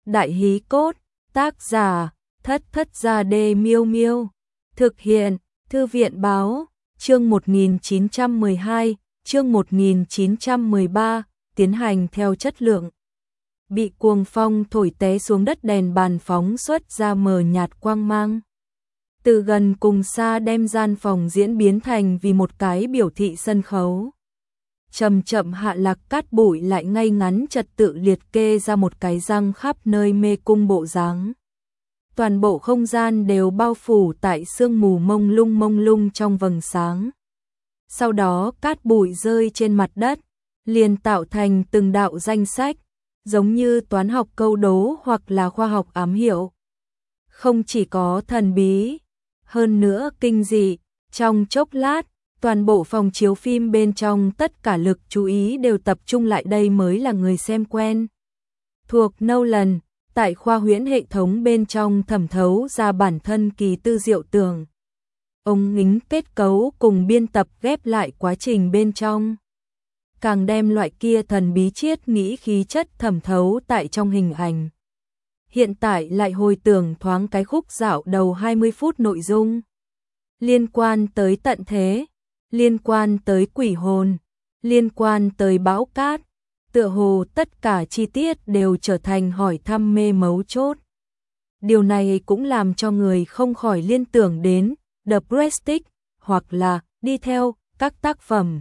Đại hí cốt, tác giả, Thất Thất Gia Đê Miêu Miêu. Thực hiện, Thư viện báo, chương 1912, chương 1913, tiến hành theo chất lượng. Bị cuồng phong thổi té xuống đất, đèn bàn phóng xuất ra mờ nhạt quang mang. Từ gần cùng xa đem gian phòng diễn biến thành vì một cái biểu thị sân khấu. Chậm chậm hạ lạc, cát bụi lại ngay ngắn trật tự liệt kê ra một cái răng khắp nơi mê cung bộ dáng. Toàn bộ không gian đều bao phủ tại sương mù mông lung trong vầng sáng. Sau đó cát bụi rơi trên mặt đất, liền tạo thành từng đạo danh sách, giống như toán học câu đố hoặc là khoa học ám hiệu. Không chỉ có thần bí, hơn nữa kinh dị, trong chốc lát, toàn bộ phòng chiếu phim bên trong tất cả lực chú ý đều tập trung lại, đây mới là người xem quen. Thuộc Nolan, tại khoa huyễn hệ thống bên trong thẩm thấu ra bản thân kỳ tư diệu tưởng. Ông nghính kết cấu cùng biên tập ghép lại quá trình bên trong. Càng đem loại kia thần bí triết nghĩ khí chất thẩm thấu tại trong hình ảnh. Hiện tại lại hồi tưởng thoáng cái khúc dạo đầu 20 phút nội dung. Liên quan tới tận thế, liên quan tới quỷ hồn, liên quan tới bão cát, tựa hồ tất cả chi tiết đều trở thành hỏi thăm mê mấu chốt. Điều này cũng làm cho người không khỏi liên tưởng đến The Prestige hoặc là đi theo các tác phẩm.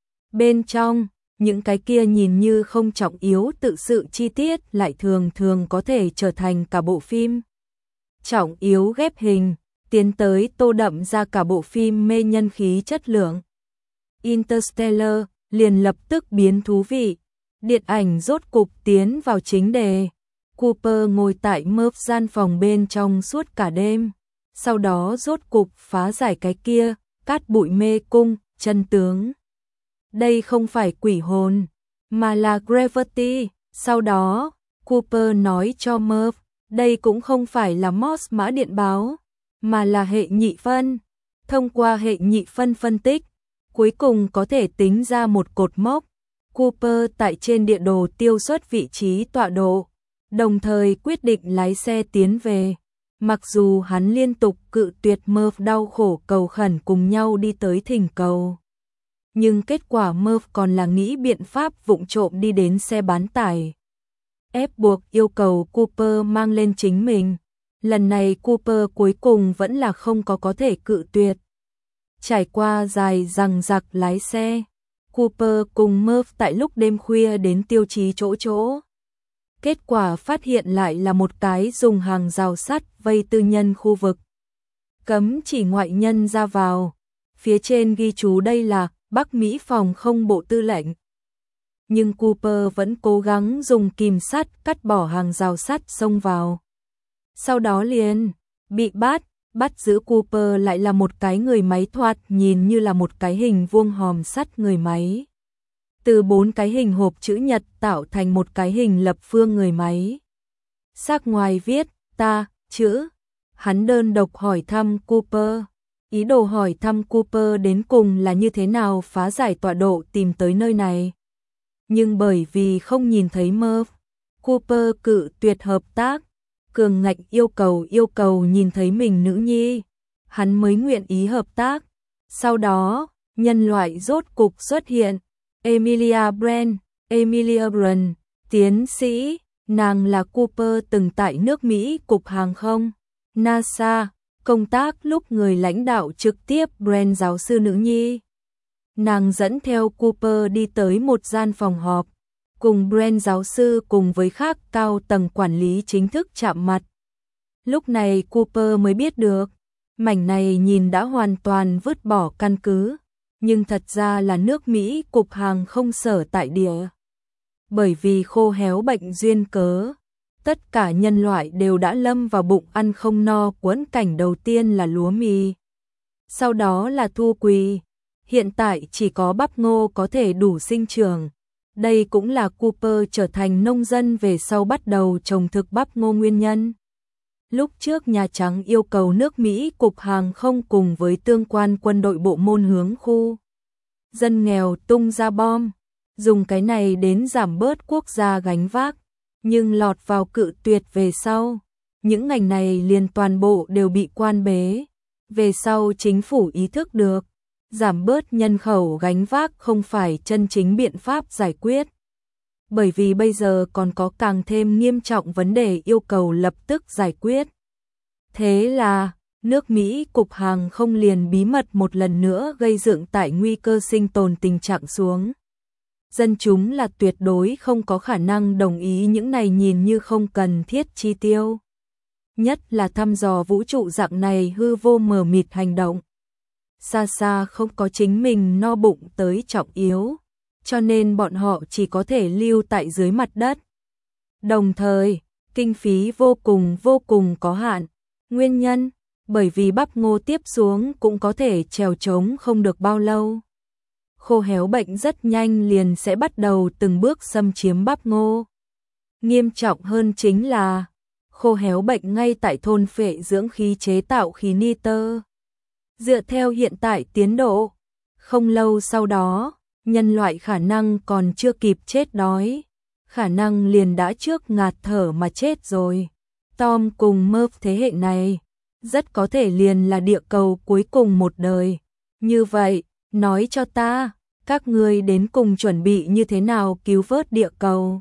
Bên trong, những cái kia nhìn như không trọng yếu tự sự chi tiết lại thường thường có thể trở thành cả bộ phim. Trọng yếu ghép hình, tiến tới tô đậm ra cả bộ phim mê nhân khí chất lượng. Interstellar liền lập tức biến thú vị. Điện ảnh rốt cục tiến vào chính đề. Cooper ngồi tại Murph gian phòng bên trong suốt cả đêm. Sau đó rốt cục phá giải cái kia, cát bụi mê cung, chân tướng. Đây không phải quỷ hồn, mà là Gravity. Sau đó, Cooper nói cho Murph, đây cũng không phải là Morse mã điện báo, mà là hệ nhị phân. Thông qua hệ nhị phân phân tích, cuối cùng có thể tính ra một cột mốc. Cooper tại trên địa đồ tiêu xuất vị trí tọa độ, đồng thời quyết định lái xe tiến về. Mặc dù hắn liên tục cự tuyệt Murph đau khổ cầu khẩn cùng nhau đi tới thỉnh cầu. Nhưng kết quả Murph còn là nghĩ biện pháp vụng trộm đi đến xe bán tải. Ép buộc yêu cầu Cooper mang lên chính mình. Lần này Cooper cuối cùng vẫn là không có thể cự tuyệt. Trải qua dài dằng dặc lái xe, Cooper cùng Murph tại lúc đêm khuya đến tiêu chí chỗ. Kết quả phát hiện lại là một cái dùng hàng rào sắt vây tư nhân khu vực. Cấm chỉ ngoại nhân ra vào. Phía trên ghi chú đây là Bắc Mỹ phòng không bộ tư lệnh. Nhưng Cooper vẫn cố gắng dùng kìm sắt cắt bỏ hàng rào sắt xông vào. Sau đó liền bị bắt giữ. Cooper lại là một cái người máy, thoạt nhìn như là một cái hình vuông hòm sắt người máy. Từ 4 cái hình hộp chữ nhật tạo thành một cái hình lập phương người máy. Sắc ngoài viết ta chữ. Hắn đơn độc hỏi thăm Cooper. Ý đồ hỏi thăm Cooper đến cùng là như thế nào phá giải tọa độ tìm tới nơi này. Nhưng bởi vì không nhìn thấy Murph, Cooper cự tuyệt hợp tác. Cường ngạnh yêu cầu nhìn thấy mình nữ nhi, hắn mới nguyện ý hợp tác. Sau đó, nhân loại rốt cục xuất hiện. Emilia Brand, tiến sĩ, nàng là Cooper từng tại nước Mỹ cục hàng không, NASA, công tác lúc người lãnh đạo trực tiếp Brand giáo sư nữ nhi. Nàng dẫn theo Cooper đi tới một gian phòng họp, cùng Brand giáo sư cùng với khác cao tầng quản lý chính thức chạm mặt. Lúc này Cooper mới biết được, mảnh này nhìn đã hoàn toàn vứt bỏ căn cứ, nhưng thật ra là nước Mỹ cục hàng không sở tại địa. Bởi vì khô héo bệnh duyên cớ, tất cả nhân loại đều đã lâm vào bụng ăn không no, quẫn cảnh đầu tiên là lúa mì, sau đó là thu quỳ, hiện tại chỉ có bắp ngô có thể đủ sinh trưởng. Đây cũng là Cooper trở thành nông dân về sau bắt đầu trồng thực bắp ngô nguyên nhân. Lúc trước Nhà Trắng yêu cầu nước Mỹ cục hàng không cùng với tương quan quân đội bộ môn hướng khu dân nghèo tung ra bom, dùng cái này đến giảm bớt quốc gia gánh vác. nhưng lọt vào cự tuyệt về sau. Những ngành này liền toàn bộ đều bị quan bế. Về sau chính phủ ý thức được, giảm bớt nhân khẩu gánh vác không phải chân chính biện pháp giải quyết. Bởi vì bây giờ còn có càng thêm nghiêm trọng vấn đề yêu cầu lập tức giải quyết. Thế là, nước Mỹ cục hàng không liền bí mật một lần nữa gây dựng tại nguy cơ sinh tồn tình trạng xuống. Dân chúng là tuyệt đối không có khả năng đồng ý những này nhìn như không cần thiết chi tiêu. Nhất là thăm dò vũ trụ dạng này hư vô mờ mịt hành động. Xa xa không có chính mình no bụng tới trọng yếu, cho nên bọn họ chỉ có thể lưu tại dưới mặt đất. Đồng thời, kinh phí vô cùng có hạn. Nguyên nhân, bởi vì bắp ngô tiếp xuống cũng có thể trèo trống không được bao lâu. Khô héo bệnh rất nhanh liền sẽ bắt đầu từng bước xâm chiếm bắp ngô. Nghiêm trọng hơn chính là khô héo bệnh ngay tại thôn phệ dưỡng khí chế tạo khí nitơ. Dựa theo hiện tại tiến độ, không lâu sau đó, nhân loại khả năng còn chưa kịp chết đói, khả năng liền đã trước ngạt thở mà chết rồi. Tom cùng Murph thế hệ này, rất có thể liền là địa cầu cuối cùng một đời. Như vậy, nói cho ta, các ngươi đến cùng chuẩn bị như thế nào cứu vớt địa cầu?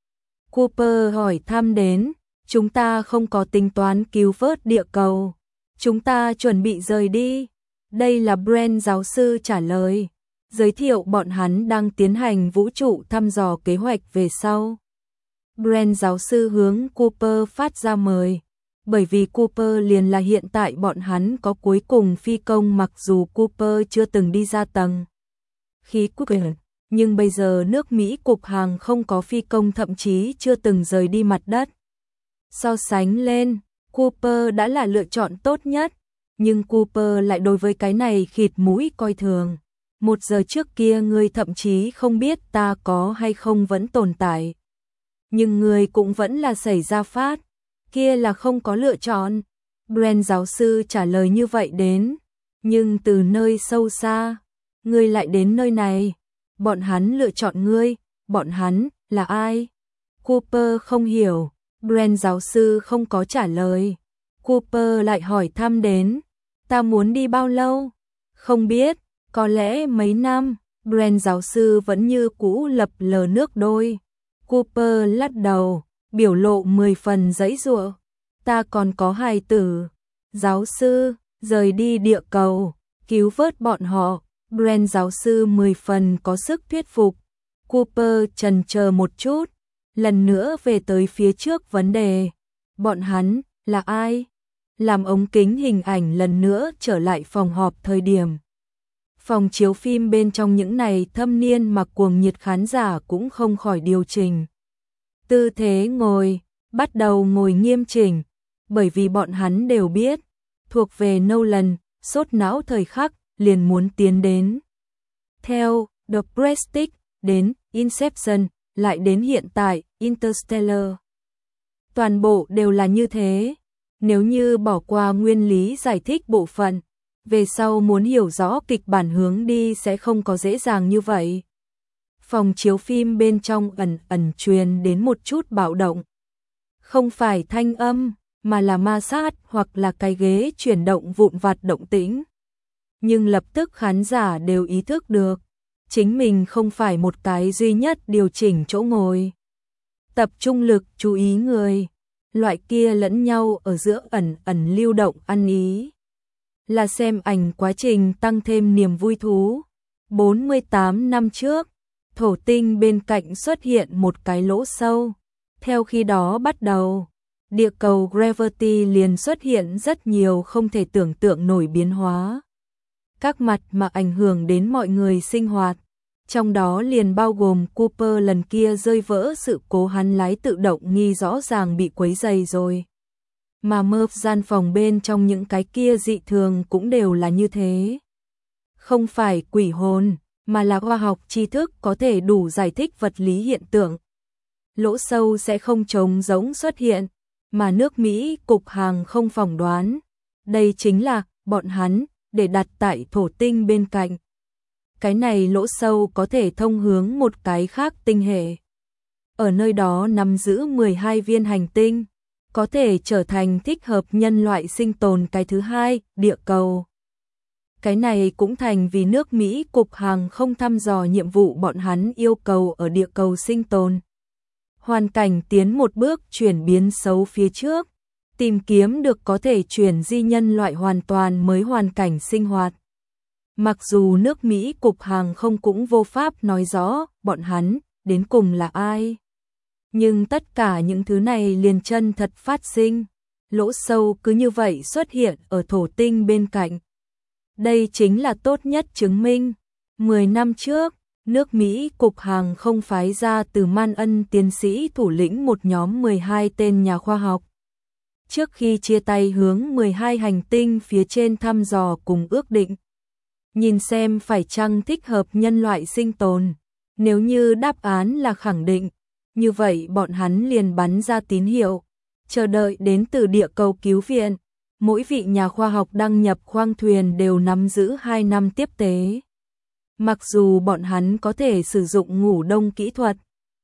Cooper hỏi thăm đến, chúng ta không có tính toán cứu vớt địa cầu. Chúng ta chuẩn bị rời đi. Đây là Brent giáo sư trả lời, giới thiệu bọn hắn đang tiến hành vũ trụ thăm dò kế hoạch về sau. Brent giáo sư hướng Cooper phát ra mời, bởi vì Cooper liền là hiện tại bọn hắn có cuối cùng phi công mặc dù Cooper chưa từng đi ra tầng khí quyển, nhưng bây giờ nước Mỹ cục hàng không có phi công thậm chí chưa từng rời đi mặt đất. So sánh lên, Cooper đã là lựa chọn tốt nhất, nhưng Cooper lại đối với cái này khịt mũi coi thường. 1 giờ trước kia ngươi thậm chí không biết ta có hay không vẫn tồn tại. Nhưng ngươi cũng vẫn là xảy ra phát, kia là không có lựa chọn. Brent giáo sư trả lời như vậy đến, nhưng từ nơi sâu xa, ngươi lại đến nơi này. Bọn hắn lựa chọn ngươi, bọn hắn là ai? Cooper không hiểu, Brent giáo sư không có trả lời. Cooper lại hỏi thăm đến, ta muốn đi bao lâu? Không biết, có lẽ mấy năm. Brent giáo sư vẫn như cũ lập lờ nước đôi. Cooper lắc đầu, biểu lộ 10 phần giãy giụa. Ta còn có hài tử. Giáo sư, rời đi địa cầu, cứu vớt bọn họ. Brent giáo sư 10 phần có sức thuyết phục. Cooper chần chờ một chút, lần nữa về tới phía trước vấn đề. Bọn hắn là ai? Làm ống kính hình ảnh lần nữa trở lại phòng họp thời điểm. Phòng chiếu phim bên trong những này thâm niên mặc cuồng nhiệt khán giả cũng không khỏi điều chỉnh tư thế ngồi, bắt đầu ngồi nghiêm chỉnh, bởi vì bọn hắn đều biết, thuộc về Nolan, sốt não thời khắc, liền muốn tiến đến. Theo The Prestige, đến Inception, lại đến hiện tại, Interstellar. Toàn bộ đều là như thế. Nếu như bỏ qua nguyên lý giải thích bộ phận, về sau muốn hiểu rõ kịch bản hướng đi sẽ không có dễ dàng như vậy. Phòng chiếu phim bên trong ẩn truyền đến một chút bạo động. Không phải thanh âm, mà là ma sát hoặc là cái ghế chuyển động vụn vặt động tĩnh. Nhưng lập tức khán giả đều ý thức được, chính mình không phải một cái duy nhất điều chỉnh chỗ ngồi. Tập trung lực chú ý người, loại kia lẫn nhau ở giữa ẩn lưu động ăn ý. Là xem ảnh quá trình tăng thêm niềm vui thú. 48 năm trước, thổ tinh bên cạnh xuất hiện một cái lỗ sâu. Theo khi đó bắt đầu, địa cầu Gravity liền xuất hiện rất nhiều không thể tưởng tượng nổi biến hóa. Các mặt mà ảnh hưởng đến mọi người sinh hoạt. Trong đó liền bao gồm Cooper lần kia rơi vỡ sự cố hắn lái tự động nghi rõ ràng bị quấy rầy rồi. Mà Murph gian phòng bên trong những cái kia dị thường cũng đều là như thế. Không phải quỷ hồn, mà là khoa học tri thức có thể đủ giải thích vật lý hiện tượng. Lỗ sâu sẽ không trống rỗng xuất hiện, mà nước Mỹ cục hàng không phỏng đoán. Đây chính là bọn hắn để đặt tại thổ tinh bên cạnh. Cái này lỗ sâu có thể thông hướng một cái khác tinh hệ. ở nơi đó nắm giữ 12 viên hành tinh, có thể trở thành thích hợp nhân loại sinh tồn. Cái thứ hai, địa cầu. Cái này cũng thành vì nước Mỹ Cục Hàng không thăm dò nhiệm vụ bọn hắn yêu cầu ở địa cầu sinh tồn. Hoàn cảnh tiến một bước chuyển biến xấu phía trước, tìm kiếm được có thể chuyển di nhân loại hoàn toàn mới hoàn cảnh sinh hoạt. Mặc dù nước Mỹ Cục Hàng không cũng vô pháp nói rõ bọn hắn đến cùng là ai. Nhưng tất cả những thứ này liền chân thật phát sinh, lỗ sâu cứ như vậy xuất hiện ở thổ tinh bên cạnh. Đây chính là tốt nhất chứng minh. 10 năm trước, nước Mỹ Cục Hàng không phái ra từ Man Ân tiến sĩ thủ lĩnh một nhóm 12 tên nhà khoa học. Trước khi chia tay hướng 12 hành tinh phía trên thăm dò cùng ước định. Nhìn xem phải chăng thích hợp nhân loại sinh tồn. Nếu như đáp án là khẳng định, như vậy bọn hắn liền bắn ra tín hiệu, chờ đợi đến từ địa cầu cứu viện. Mỗi vị nhà khoa học đăng nhập khoang thuyền đều nắm giữ 2 năm tiếp tế. Mặc dù bọn hắn có thể sử dụng ngủ đông kỹ thuật,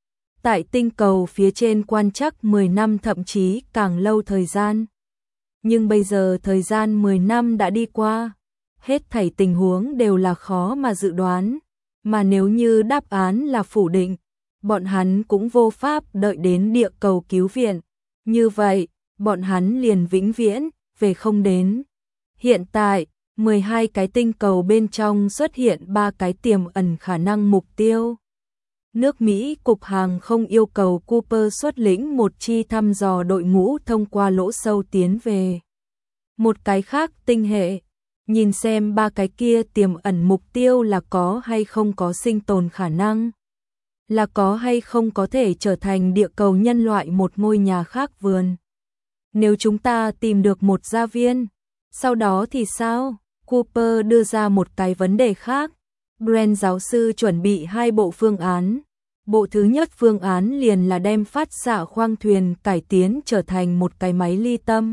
tại tinh cầu phía trên quan trắc 10 năm thậm chí càng lâu thời gian. Nhưng bây giờ thời gian 10 năm đã đi qua, hết thảy tình huống đều là khó mà dự đoán, mà nếu như đáp án là phủ định, bọn hắn cũng vô pháp đợi đến địa cầu cứu viện. Như vậy, bọn hắn liền vĩnh viễn về không đến. Hiện tại, 12 cái tinh cầu bên trong xuất hiện 3 cái tiềm ẩn khả năng mục tiêu. Nước Mỹ Cục Hàng không yêu cầu Cooper xuất lĩnh một chi thăm dò đội ngũ thông qua lỗ sâu tiến về một cái khác tinh hệ, nhìn xem 3 cái kia tiềm ẩn mục tiêu là có hay không có sinh tồn khả năng, là có hay không có thể trở thành địa cầu nhân loại một ngôi nhà khác vườn. Nếu chúng ta tìm được một gia viên, sau đó thì sao? Cooper đưa ra một cái vấn đề khác. Brent giáo sư chuẩn bị 2 bộ phương án. Bộ thứ nhất phương án liền là đem phát xạ khoang thuyền cải tiến trở thành một cái máy ly tâm.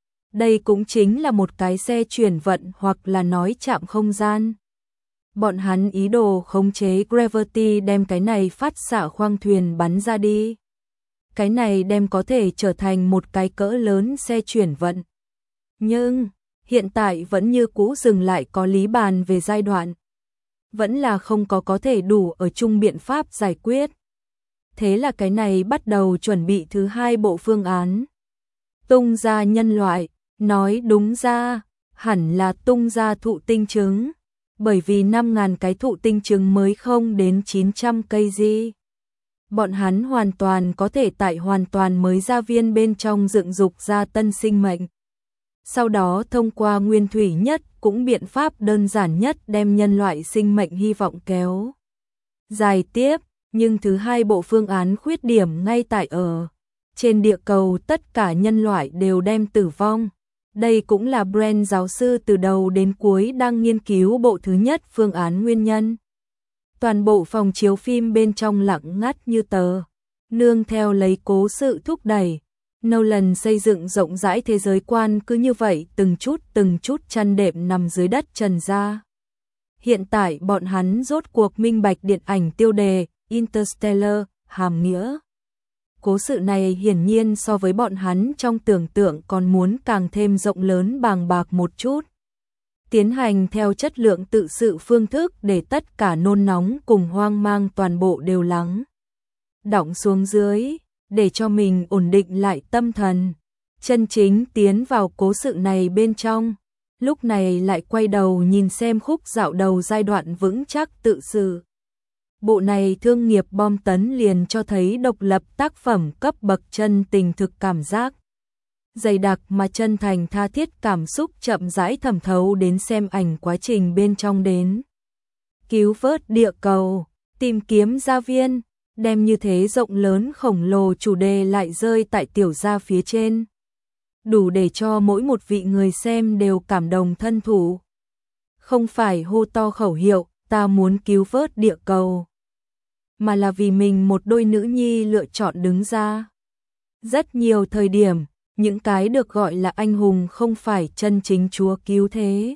Đây cũng chính là một cái xe chuyển vận hoặc là nói trạm không gian. Bọn hắn ý đồ khống chế Gravity đem cái này phát xạ khoang thuyền bắn ra đi. Cái này đem có thể trở thành một cái cỡ lớn xe chuyển vận. Nhưng, hiện tại vẫn như cũ dừng lại có lý bàn về giai đoạn. Vẫn là không có thể đủ ở chung biện pháp giải quyết. Thế là cái này bắt đầu chuẩn bị thứ 2 bộ phương án. Tung ra nhân loại, nói đúng ra, hẳn là tung ra thụ tinh trứng. Bởi vì 5.000 cái thụ tinh trứng mới không đến 900 cây gì. Bọn hắn hoàn toàn có thể tại hoàn toàn mới gia viên bên trong dựng dục ra tân sinh mệnh. Sau đó thông qua nguyên thủy nhất cũng biện pháp đơn giản nhất đem nhân loại sinh mệnh hy vọng kéo dài tiếp, nhưng thứ 2 bộ phương án khuyết điểm ngay tại ở trên địa cầu tất cả nhân loại đều đem tử vong. Đây cũng là Brent giáo sư từ đầu đến cuối đang nghiên cứu bộ thứ nhất phương án nguyên nhân. Toàn bộ phòng chiếu phim bên trong lặng ngắt như tờ, nương theo lấy cố sự thúc đẩy. Nolan xây dựng rộng rãi thế giới quan cứ như vậy từng chút chăn đệm nằm dưới đất trần ra. Hiện tại bọn hắn rốt cuộc minh bạch điện ảnh tiêu đề Interstellar hàm nghĩa. Cố sự này hiển nhiên so với bọn hắn trong tưởng tượng còn muốn càng thêm rộng lớn bàng bạc một chút. Tiến hành theo chất lượng tự sự phương thức để tất cả nôn nóng cùng hoang mang toàn bộ đều lắng đọng xuống dưới, để cho mình ổn định lại tâm thần, chân chính tiến vào cố sự này bên trong. Lúc này lại quay đầu nhìn xem khúc dạo đầu giai đoạn vững chắc tự sự. Bộ này thương nghiệp bom tấn liền cho thấy độc lập tác phẩm cấp bậc chân tình thực cảm giác. Dày đặc mà chân thành tha thiết cảm xúc chậm rãi thẩm thấu đến xem ảnh quá trình bên trong đến. Cứu vớt địa cầu, tìm kiếm gia viên, đem như thế rộng lớn khổng lồ chủ đề lại rơi tại tiểu gia phía trên. Đủ để cho mỗi một vị người xem đều cảm động thân thủ. Không phải hô to khẩu hiệu, ta muốn cứu vớt địa cầu. Mà là vì mình một đôi nữ nhi lựa chọn đứng ra. Rất nhiều thời điểm, những cái được gọi là anh hùng không phải chân chính Chúa cứu thế.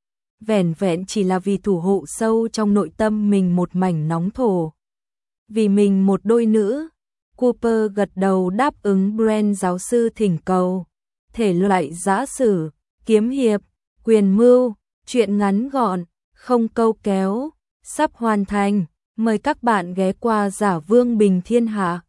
Vẻn vẹn chỉ là vì thủ hộ sâu trong nội tâm mình một mảnh nóng thổ. Vì mình một đôi nữ, Cooper gật đầu đáp ứng Brent giáo sư thỉnh cầu. Thể loại giã sử, kiếm hiệp, quyền mưu, truyện ngắn gọn, không câu kéo, sắp hoàn thành. Mời các bạn ghé qua Giả Vương Bình Thiên Hạ.